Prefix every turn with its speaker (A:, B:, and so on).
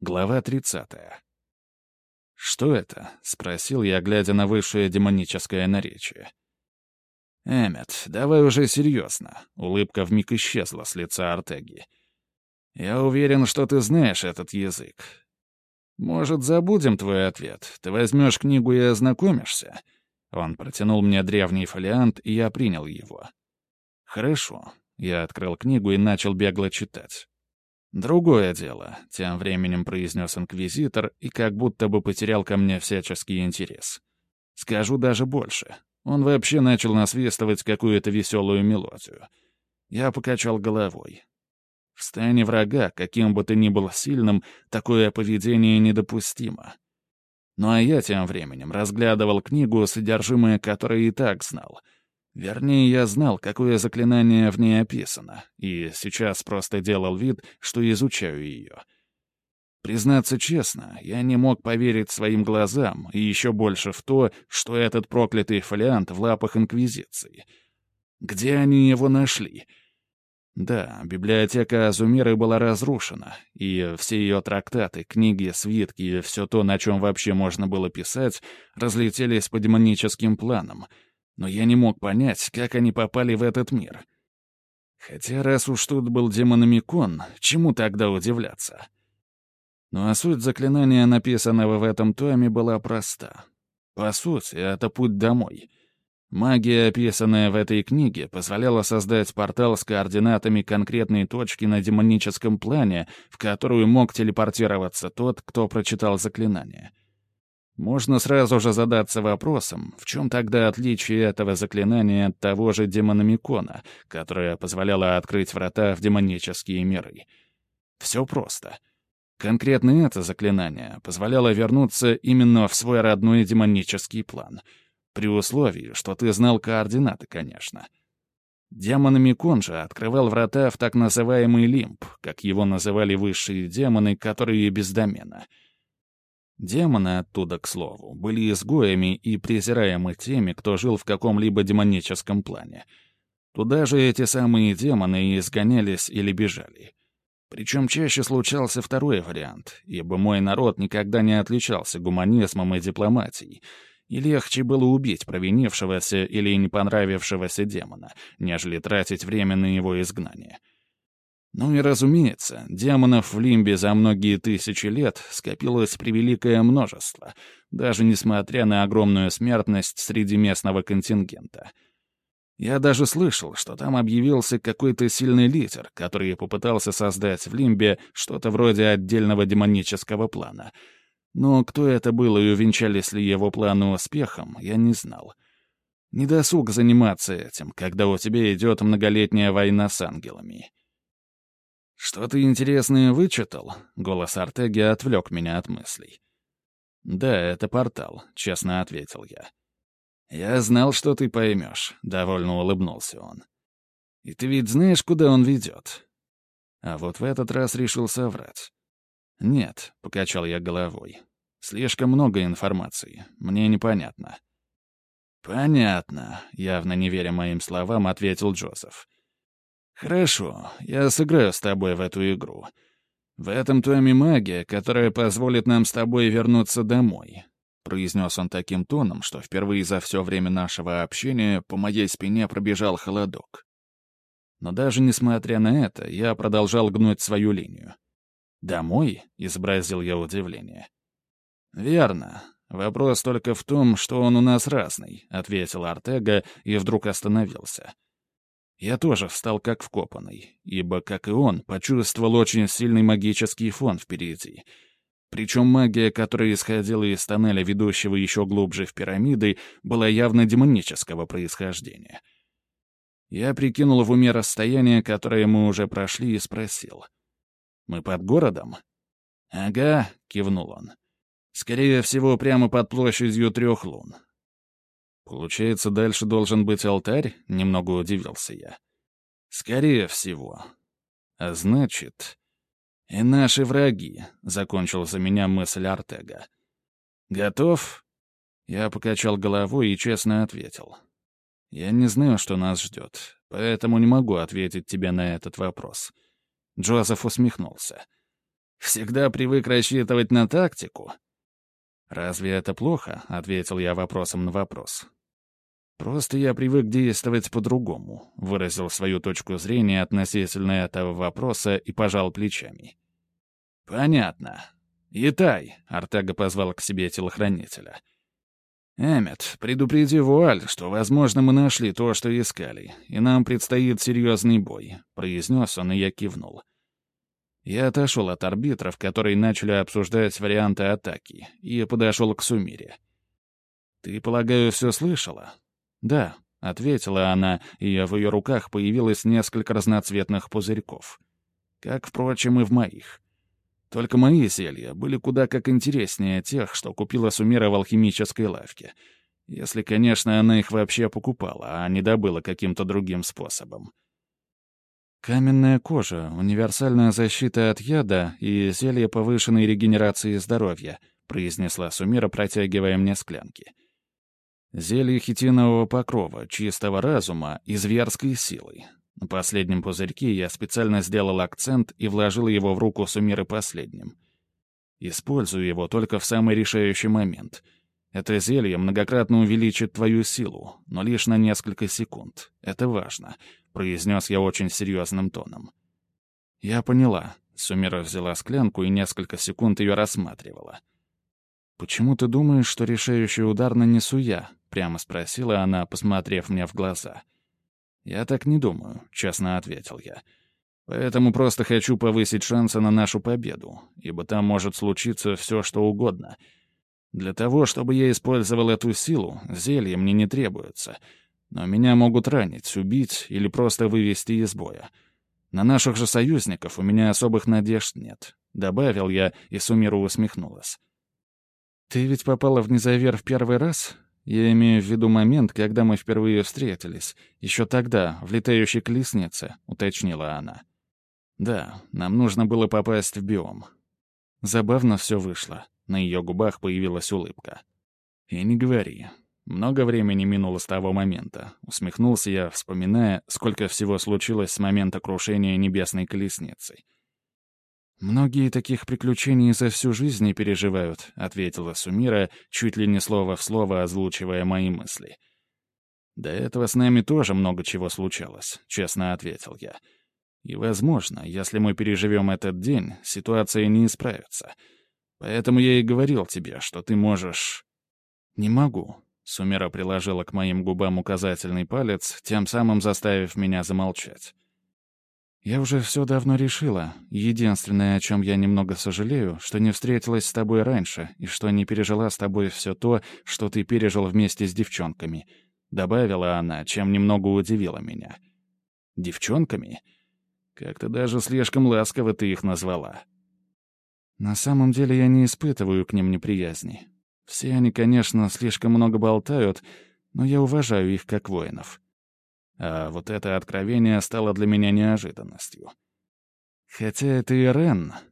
A: Глава 30. «Что это?» — спросил я, глядя на высшее демоническое наречие. «Эммет, давай уже серьезно». Улыбка вмиг исчезла с лица Артеги. «Я уверен, что ты знаешь этот язык. Может, забудем твой ответ? Ты возьмешь книгу и ознакомишься?» Он протянул мне древний фолиант, и я принял его. «Хорошо». Я открыл книгу и начал бегло читать. «Другое дело», — тем временем произнес инквизитор и как будто бы потерял ко мне всяческий интерес. Скажу даже больше. Он вообще начал насвистывать какую-то веселую мелодию. Я покачал головой. В стане врага, каким бы ты ни был сильным, такое поведение недопустимо. Ну а я тем временем разглядывал книгу, содержимое которой и так знал. Вернее, я знал, какое заклинание в ней описано, и сейчас просто делал вид, что изучаю ее. Признаться честно, я не мог поверить своим глазам, и еще больше в то, что этот проклятый фолиант в лапах Инквизиции. Где они его нашли? Да, библиотека Азумиры была разрушена, и все ее трактаты, книги, свитки и все то, на чем вообще можно было писать, разлетелись по демоническим планам — но я не мог понять, как они попали в этот мир. Хотя раз уж тут был демономикон, чему тогда удивляться? Ну а суть заклинания, написанного в этом томе, была проста. По сути, это путь домой. Магия, описанная в этой книге, позволяла создать портал с координатами конкретной точки на демоническом плане, в которую мог телепортироваться тот, кто прочитал заклинание. Можно сразу же задаться вопросом, в чем тогда отличие этого заклинания от того же демономикона, которое позволяло открыть врата в демонические миры. Все просто. Конкретно это заклинание позволяло вернуться именно в свой родной демонический план. При условии, что ты знал координаты, конечно. Демономикон же открывал врата в так называемый лимб, как его называли высшие демоны, которые без домена — демоны оттуда, к слову, были изгоями и презираемы теми, кто жил в каком-либо демоническом плане. Туда же эти самые демоны и изгонялись или бежали. Причем чаще случался второй вариант, ибо мой народ никогда не отличался гуманизмом и дипломатией, и легче было убить провинившегося или не понравившегося демона, нежели тратить время на его изгнание. Ну и разумеется, демонов в Лимбе за многие тысячи лет скопилось превеликое множество, даже несмотря на огромную смертность среди местного контингента. Я даже слышал, что там объявился какой-то сильный лидер, который попытался создать в Лимбе что-то вроде отдельного демонического плана. Но кто это был и увенчались ли его планы успехом, я не знал. Недосуг заниматься этим, когда у тебя идет многолетняя война с ангелами. «Что-то интересное вычитал?» — голос Артеги отвлек меня от мыслей. «Да, это портал», — честно ответил я. «Я знал, что ты поймешь», — довольно улыбнулся он. «И ты ведь знаешь, куда он ведет?» А вот в этот раз решил соврать. «Нет», — покачал я головой. «Слишком много информации. Мне непонятно». «Понятно», — явно не веря моим словам, ответил Джозеф. «Хорошо, я сыграю с тобой в эту игру. В этом томе магия, которая позволит нам с тобой вернуться домой», — произнес он таким тоном, что впервые за все время нашего общения по моей спине пробежал холодок. Но даже несмотря на это, я продолжал гнуть свою линию. «Домой?» — изобразил я удивление. «Верно. Вопрос только в том, что он у нас разный», — ответил Артега и вдруг остановился. Я тоже встал как вкопанный, ибо, как и он, почувствовал очень сильный магический фон впереди. Причем магия, которая исходила из тоннеля, ведущего еще глубже в пирамиды, была явно демонического происхождения. Я прикинул в уме расстояние, которое мы уже прошли, и спросил. «Мы под городом?» «Ага», — кивнул он. «Скорее всего, прямо под площадью 3 лун». «Получается, дальше должен быть алтарь?» — немного удивился я. «Скорее всего. А значит...» «И наши враги», — закончил за меня мысль Артега. «Готов?» Я покачал головой и честно ответил. «Я не знаю, что нас ждет, поэтому не могу ответить тебе на этот вопрос». Джозеф усмехнулся. Всегда привык рассчитывать на тактику?» «Разве это плохо?» — ответил я вопросом на вопрос. «Просто я привык действовать по-другому», — выразил свою точку зрения относительно этого вопроса и пожал плечами. «Понятно. Итай», — Артега позвал к себе телохранителя. «Эммет, предупреди Вуаль, что, возможно, мы нашли то, что искали, и нам предстоит серьезный бой», — произнес он, и я кивнул. Я отошел от арбитров, которые начали обсуждать варианты атаки, и подошел к Сумире. «Ты, полагаю, все слышала?» «Да», — ответила она, и в ее руках появилось несколько разноцветных пузырьков. Как, впрочем, и в моих. Только мои зелья были куда как интереснее тех, что купила Сумира в алхимической лавке. Если, конечно, она их вообще покупала, а не добыла каким-то другим способом. «Каменная кожа, универсальная защита от яда и зелье повышенной регенерации здоровья», — произнесла Сумира, протягивая мне склянки. «Зелье хитинового покрова, чистого разума и зверской силы». На последнем пузырьке я специально сделал акцент и вложил его в руку Сумиры последним. «Используй его только в самый решающий момент. Это зелье многократно увеличит твою силу, но лишь на несколько секунд. Это важно», — произнес я очень серьезным тоном. «Я поняла». Сумира взяла склянку и несколько секунд ее рассматривала. «Почему ты думаешь, что решающий удар нанесу я?» — прямо спросила она, посмотрев мне в глаза. «Я так не думаю», — честно ответил я. «Поэтому просто хочу повысить шансы на нашу победу, ибо там может случиться все, что угодно. Для того, чтобы я использовал эту силу, зелье мне не требуется. Но меня могут ранить, убить или просто вывести из боя. На наших же союзников у меня особых надежд нет», — добавил я, и Сумира усмехнулась. «Ты ведь попала в Незавер в первый раз? Я имею в виду момент, когда мы впервые встретились. Еще тогда, в летающей колеснице», — уточнила она. «Да, нам нужно было попасть в биом». Забавно все вышло. На ее губах появилась улыбка. «И не говори. Много времени минуло с того момента», — усмехнулся я, вспоминая, сколько всего случилось с момента крушения небесной колесницы. «Многие таких приключений за всю жизнь не переживают», — ответила Сумира, чуть ли не слово в слово озвучивая мои мысли. «До этого с нами тоже много чего случалось», — честно ответил я. «И, возможно, если мы переживем этот день, ситуация не исправится. Поэтому я и говорил тебе, что ты можешь...» «Не могу», — Сумира приложила к моим губам указательный палец, тем самым заставив меня замолчать. «Я уже все давно решила. Единственное, о чем я немного сожалею, что не встретилась с тобой раньше и что не пережила с тобой все то, что ты пережил вместе с девчонками», — добавила она, чем немного удивила меня. «Девчонками? Как-то даже слишком ласково ты их назвала». «На самом деле я не испытываю к ним неприязни. Все они, конечно, слишком много болтают, но я уважаю их как воинов». А вот это откровение стало для меня неожиданностью. «Хотя это Ирен»,